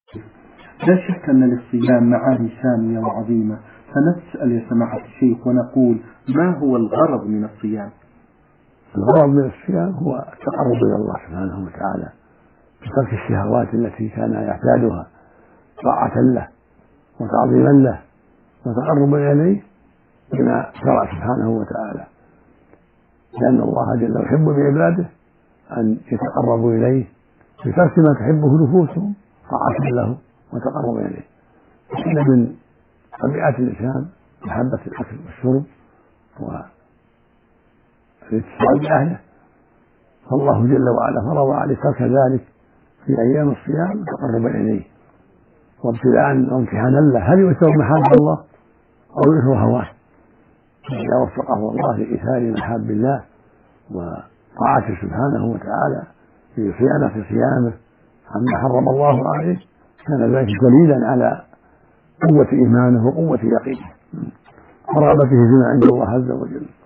لا شك أن للصيام معاني سامية وعظيمة، فنسأل يا سماحة الشيخ ونقول: ما هو الغرض من الصيام؟ الغرض من الصيام هو التقرب إلى الله سبحانه وتعالى بترك الشهوات التي كان يعتادها، طاعة له وتعظيما له وتقربا إليه بما شرع سبحانه وتعالى، لأن الله جل يحب بعباده أن يتقربوا إليه بترك ما تحبه نفوسهم طاعة له وتقربا إليه. إن من طبيعة الإنسان محبة الأكل والشرب والاتصال بأهله، فالله جل وعلا فرض عليه ترك ذلك في أيام الصيام تقربا إليه وابتلاء وامتحانا له، هل يؤثر محاب الله أو يؤثر هواه؟ إذا وفقه الله لإيثار محاب الله وطاعته سبحانه وتعالى في صيامه عما حرم الله عليه، كان ذلك دليلا على قوة إيمانه وقوة يقينه ورغبته فيما عند الله عز وجل.